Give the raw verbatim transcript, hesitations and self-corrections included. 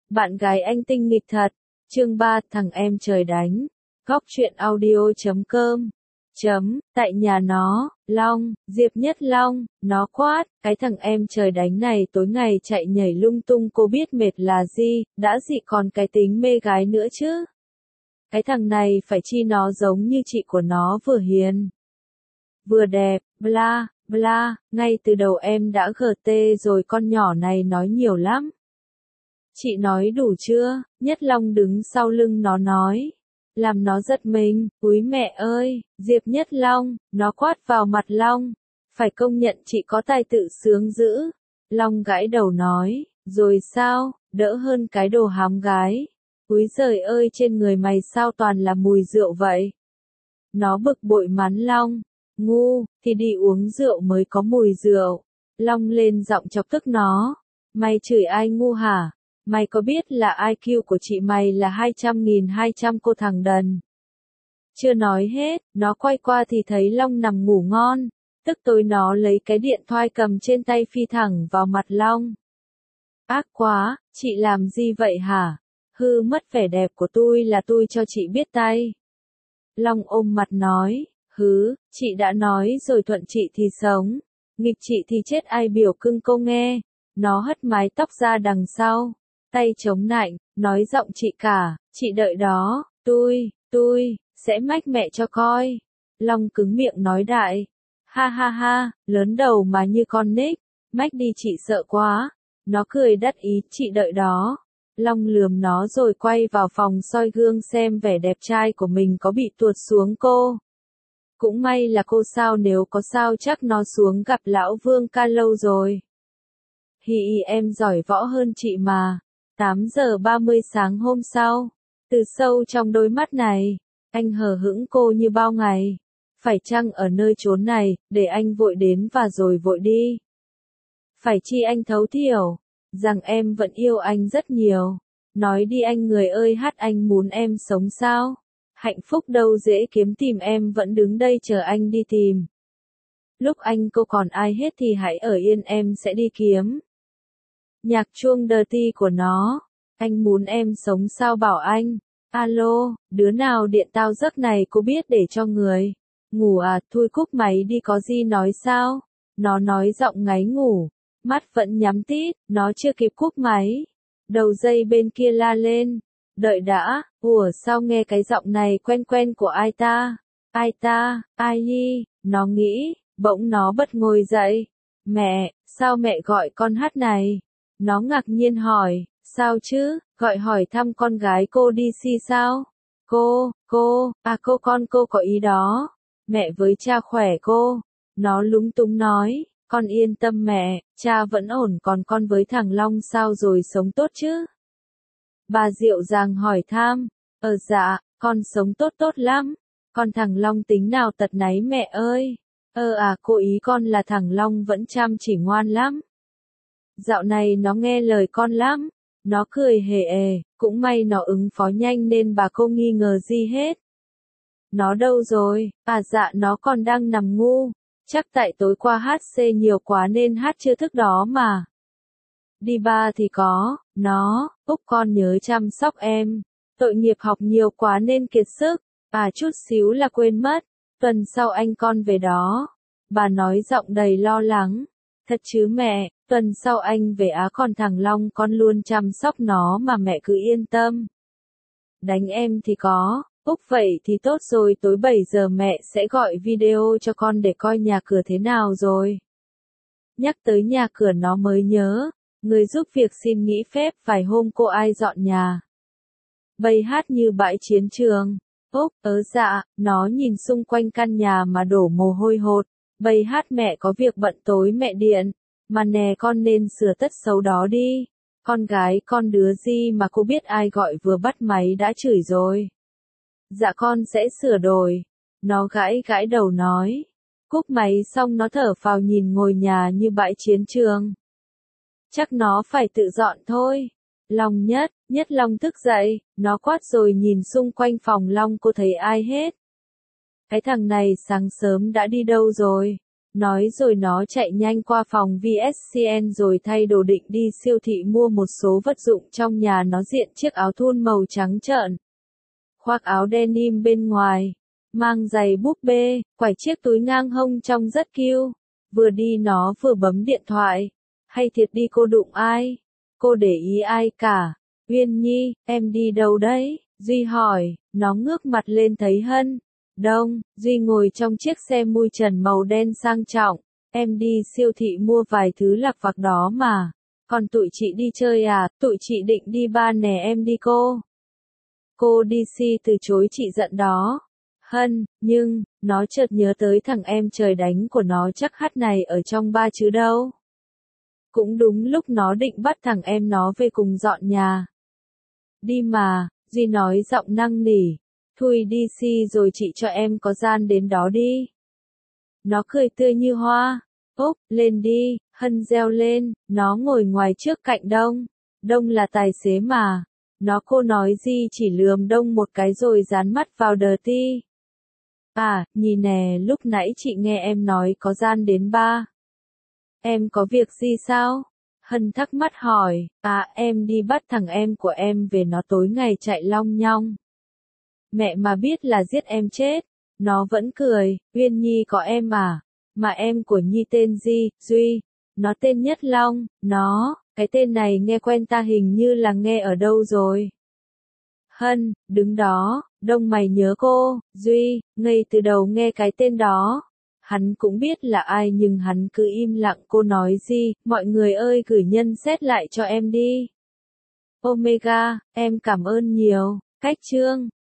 Bạn gái anh tinh nghịch thật. Chương ba, thằng em trời đánh. Góc truyện audio chấm com. Chấm, tại nhà nó, Long, Diệp Nhất Long, nó quát, cái thằng em trời đánh này tối ngày chạy nhảy lung tung cô biết mệt là gì, đã gì còn cái tính mê gái nữa chứ. Cái thằng này phải chi nó giống như chị của nó vừa hiền, vừa đẹp, bla, bla, ngay từ đầu em đã gờ tê rồi con nhỏ này nói nhiều lắm. Chị nói đủ chưa? Nhất Long đứng sau lưng nó nói. Làm nó giật mình, úi mẹ ơi, Diệp Nhất Long, nó quát vào mặt Long. Phải công nhận chị có tài tự sướng dữ. Long gãi đầu nói, rồi sao, đỡ hơn cái đồ hám gái. Úi giời ơi trên người mày sao toàn là mùi rượu vậy? Nó bực bội mắng Long, ngu, thì đi uống rượu mới có mùi rượu. Long lên giọng chọc tức nó, mày chửi ai ngu hả? Mày có biết là i kiu của chị mày là hai trăm nghìn hai trăm cô thằng đần. Chưa nói hết, nó quay qua thì thấy Long nằm ngủ ngon, tức tối nó lấy cái điện thoại cầm trên tay phi thẳng vào mặt Long. Ác quá, chị làm gì vậy hả? Hư mất vẻ đẹp của tôi là tôi cho chị biết tay. Long ôm mặt nói, hứ, chị đã nói rồi thuận chị thì sống, nghịch chị thì chết ai biểu cưng cô nghe. Nó hất mái tóc ra đằng sau, tay chống nạnh, nói giọng chị cả, chị đợi đó, tôi, tôi, sẽ mách mẹ cho coi. Long cứng miệng nói đại, ha ha ha, lớn đầu mà như con nít, mách đi chị sợ quá. Nó cười đắc ý, chị đợi đó. Long lườm nó rồi quay vào phòng soi gương xem vẻ đẹp trai của mình có bị tuột xuống cô. Cũng may là cô sao, nếu có sao chắc nó xuống gặp lão Vương ca lâu rồi. Hì em giỏi võ hơn chị mà. tám giờ ba mươi sáng hôm sau, từ sâu trong đôi mắt này, anh hờ hững cô như bao ngày. Phải chăng ở nơi chốn này, để anh vội đến và rồi vội đi. Phải chi anh thấu thiểu, rằng em vẫn yêu anh rất nhiều. Nói đi anh người ơi, hát anh muốn em sống sao? Hạnh phúc đâu dễ kiếm tìm, em vẫn đứng đây chờ anh đi tìm. Lúc anh cô còn ai hết thì hãy ở yên, em sẽ đi kiếm. Nhạc chuông dirty của nó. Anh muốn em sống sao bảo anh. Alo, đứa nào điện tao giấc này cô biết để cho người. Ngủ à, thôi cúp máy đi có gì nói sao? Nó nói giọng ngáy ngủ. Mắt vẫn nhắm tít, nó chưa kịp cúp máy. Đầu dây bên kia la lên. Đợi đã, ủa sao nghe cái giọng này quen quen của ai ta? Ai ta, ai nhi, nó nghĩ, bỗng nó bật ngồi dậy. Mẹ, sao mẹ gọi con hát này? Nó ngạc nhiên hỏi, sao chứ, gọi hỏi thăm con gái cô đi si sao? Cô, cô, à cô con cô có ý đó. Mẹ với cha khỏe cô. Nó lúng túng nói, con yên tâm mẹ, cha vẫn ổn, còn con với thằng Long sao rồi, sống tốt chứ? Bà dịu dàng hỏi thăm, ờ dạ, con sống tốt tốt lắm. Con thằng Long tính nào tật náy mẹ ơi? Ờ à, cô ý con là thằng Long vẫn chăm chỉ ngoan lắm. Dạo này nó nghe lời con lắm. Nó cười hề ề, cũng may nó ứng phó nhanh nên bà không nghi ngờ gì hết. Nó đâu rồi? À dạ nó còn đang nằm ngu. Chắc tại tối qua hát xê nhiều quá nên hát chưa thức đó mà. Đi ba thì có, nó, Úc con nhớ chăm sóc em. Tội nghiệp học nhiều quá nên kiệt sức. À chút xíu là quên mất. Tuần sau anh con về đó. Bà nói giọng đầy lo lắng. Thật chứ mẹ, tuần sau anh về Á, còn thằng Long con luôn chăm sóc nó mà mẹ cứ yên tâm. Đánh em thì có, Úc vậy thì tốt rồi, tối bảy giờ mẹ sẽ gọi video cho con để coi nhà cửa thế nào rồi. Nhắc tới nhà cửa nó mới nhớ, người giúp việc xin nghỉ phép vài hôm, cô ai dọn nhà. Bầy hát như bãi chiến trường. Úc, ớ dạ, nó nhìn xung quanh căn nhà mà đổ mồ hôi hột. Bầy hát mẹ có việc bận tối mẹ điện. Mà nè con nên sửa tất xấu đó đi. Con gái con đứa gì mà cô biết ai gọi vừa bắt máy đã chửi rồi. Dạ con sẽ sửa đổi. Nó gãi gãi đầu nói. Cúp máy xong nó thở phào nhìn ngôi nhà như bãi chiến trường. Chắc nó phải tự dọn thôi. Long nhất, Nhất Long thức dậy, nó quát rồi nhìn xung quanh phòng Long, cô thấy ai hết. Cái thằng này sáng sớm đã đi đâu rồi? Nói rồi nó chạy nhanh qua phòng vê ét xê en rồi thay đồ định đi siêu thị mua một số vật dụng trong nhà. Nó diện chiếc áo thun màu trắng trợn, khoác áo denim bên ngoài, mang giày búp bê, quải chiếc túi ngang hông trông rất cute. Vừa đi nó vừa bấm điện thoại. Hay thiệt đi, cô đụng ai? Cô để ý ai cả? Uyên Nhi, em đi đâu đấy? Duy hỏi. Nó ngước mặt lên thấy Hân Đông Duy ngồi trong chiếc xe mui trần màu đen sang trọng. Em đi siêu thị mua vài thứ lặt vặt đó mà. Còn tụi chị đi chơi à? Tụi chị định đi bar nè, em đi cô. Cô đi si từ chối chị giận đó. Hân, nhưng, nó chợt nhớ tới thằng em trời đánh của nó chắc hát này ở trong bar chứ đâu. Cũng đúng lúc nó định bắt thằng em nó về cùng dọn nhà. Đi mà, Duy nói giọng năn nỉ. Thôi đi si rồi chị cho em có gian đến đó đi. Nó cười tươi như hoa. Úp, lên đi, Hân reo lên. Nó ngồi ngoài trước cạnh Đông. Đông là tài xế mà. Nó cô nói gì chỉ lườm Đông một cái rồi dán mắt vào đờ ti. À, nhìn nè, lúc nãy chị nghe em nói có gian đến ba. Em có việc gì sao? Hân thắc mắc hỏi. À, em đi bắt thằng em của em về, nó tối ngày chạy long nhong. Mẹ mà biết là giết em chết. Nó vẫn cười. Uyên Nhi có em à? Mà em của Nhi tên gì? Duy. Nó tên Nhất Long. Nó, cái tên này nghe quen ta, hình như là nghe ở đâu rồi. Hân, đứng đó. Đông mày nhớ cô, Duy, ngay từ đầu nghe cái tên đó. Hắn cũng biết là ai nhưng hắn cứ im lặng. Cô nói gì? Mọi người ơi, gửi nhân xét lại cho em đi. Omega, em cảm ơn nhiều. Cách chương